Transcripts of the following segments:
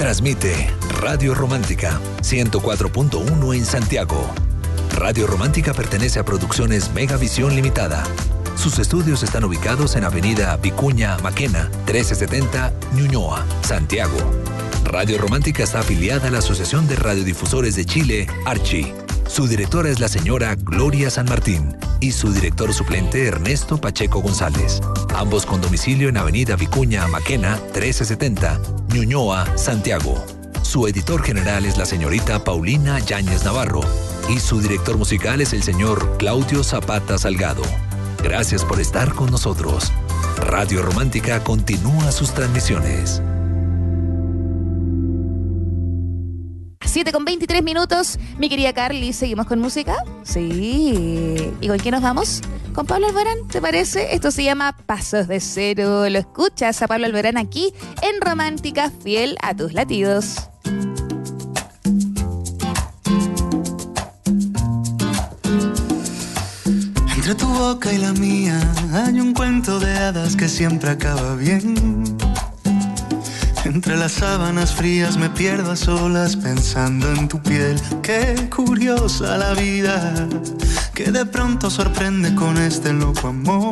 Transmite Radio Romántica 104.1 en Santiago. Radio Romántica pertenece a Producciones Megavisión Limitada. Sus estudios están ubicados en Avenida Vicuña Maquena, 1370, Ñuñoa, Santiago. Radio Romántica está afiliada a la Asociación de Radiodifusores de Chile, ARCHI. Su directora es la señora Gloria San Martín y su director suplente Ernesto Pacheco González. Ambos con domicilio en Avenida Vicuña Maquena, 1370, Ñuñoa, Santiago. Su editor general es la señorita Paulina Yáñez Navarro y su director musical es el señor Claudio Zapata Salgado. Gracias por estar con nosotros. Radio Romántica continúa sus transmisiones. 7:23. Mi querida Carly, ¿seguimos con música? Sí. ¿Y con quién nos vamos? ¿Con Pablo Alborán? ¿Te parece? Esto se llama Pasos de Cero. Lo escuchas a Pablo Alborán aquí en Romántica, fiel a tus latidos. Entre tu boca y la mía hay un cuento de hadas que siempre acaba bien. Entre las sábanas frías me pierdo a solas pensando en tu piel. Qué curiosa la vida, que de pronto sorprende con este loco amor.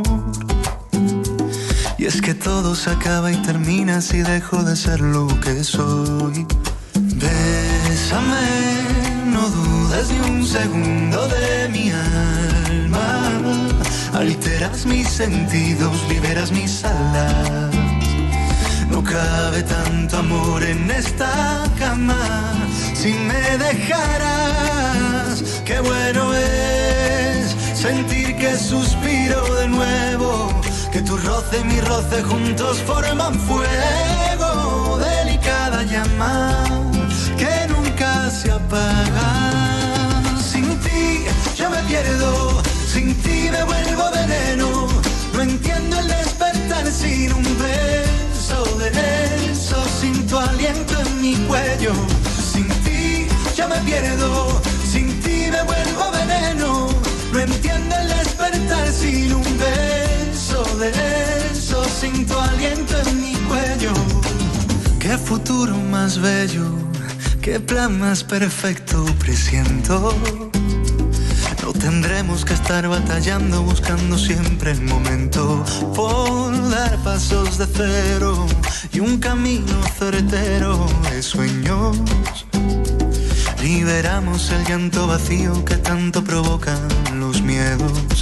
Y es que todo se acaba y termina si dejo de ser lo que soy. Bésame, no dudes ni un segundo de mi alma. Alteras mis sentidos, liberas mis alas. No cabe tanto amor en esta cama. Si me dejaras, qué bueno es sentir que suspiro de nuevo, que tu roce y mi roce juntos forman fuego. Delicada llama que nunca se apaga. Sin ti yo me pierdo, sin ti me vuelvo veneno. No entiendo el despertar sin un beso de eso, sin tu aliento en mi cuello. Sin ti yo me pierdo, sin ti me vuelvo veneno. No entiendo el despertar sin un beso de eso, sin tu aliento en mi cuello. Qué futuro más bello, qué plan más perfecto presiento. No tendremos que estar batallando, buscando siempre el momento por dar pasos de cero y un camino certero de sueños. Liberamos el llanto vacío que tanto provocan los miedos.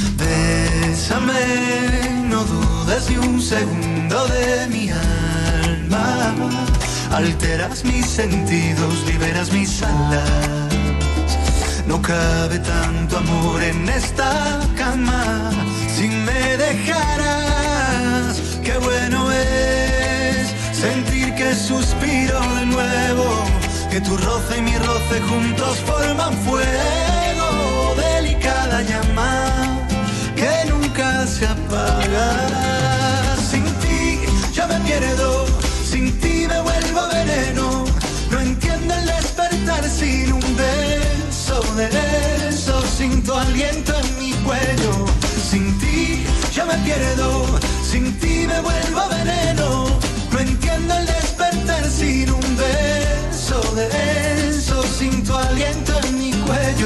Bésame, no dudes ni un segundo de mi alma. Alteras mis sentidos, liberas mis alas. No cabe tanto amor en esta cama. Si me dejaras, qué bueno es sentir que suspiro de nuevo, que tu roce y mi roce juntos forman fuego. Delicada llama que nunca se apaga. Sin ti yo me pierdo, sin ti me vuelvo veneno. No entiendo el despertar sin un beso de eso, sin tu aliento en mi cuello. Sin ti yo me pierdo, sin ti me vuelvo veneno. No entiendo el despertar sin un beso de eso, sin tu aliento en mi cuello.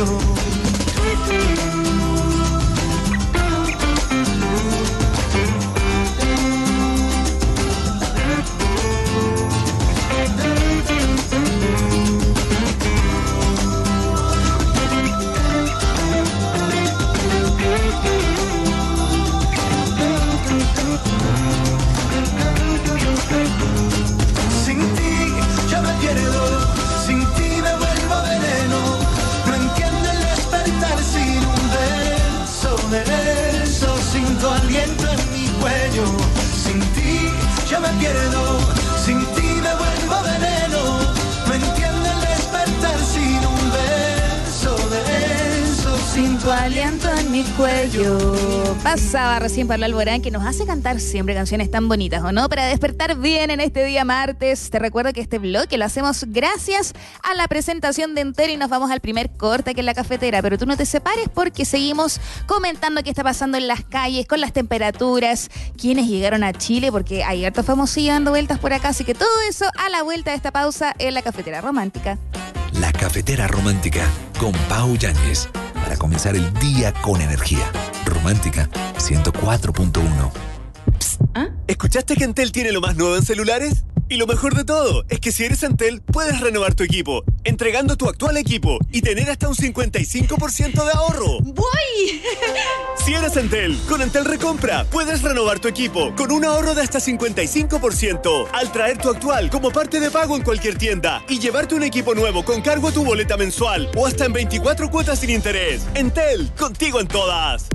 Sin ti yo me pierdo, sin ti me vuelvo veneno. No entiendo el despertar sin un beso de eso, sin tu aliento en mi cuello. Sin ti yo me pierdo, sin ti me vuelvo veneno. No entiendo el despertar sin un beso de eso, sin tu tu aliento en mi cuello. Pasaba recién Pablo Alborán, que nos hace cantar siempre canciones tan bonitas, ¿o no? Para despertar bien en este día martes. Te recuerdo que este bloque lo hacemos gracias a la presentación de Entel y nos vamos al primer corte aquí en la cafetera. Pero tú no te separes porque seguimos comentando qué está pasando en las calles, con las temperaturas, quiénes llegaron a Chile, porque hay hartos famosillos dando vueltas por acá. Así que todo eso a la vuelta de esta pausa en la cafetera romántica. La cafetera romántica con Pau Yáñez. Para comenzar el día con energía. Romántica 104.1. ¿Ah? ¿Escuchaste que Entel tiene lo más nuevo en celulares? Y lo mejor de todo es que si eres Entel, puedes renovar tu equipo, entregando tu actual equipo y tener hasta un 55% de ahorro. ¡Voy! Si eres Entel, con Entel Recompra, puedes renovar tu equipo con un ahorro de hasta 55% al traer tu actual como parte de pago en cualquier tienda y llevarte un equipo nuevo con cargo a tu boleta mensual o hasta en 24 cuotas sin interés. Entel, contigo en todas.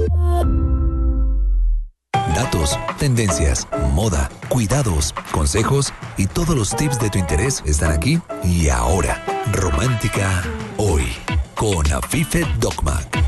Datos, tendencias, moda, cuidados, consejos y todos los tips de tu interés están aquí y ahora. Romántica hoy con Afife Dogma.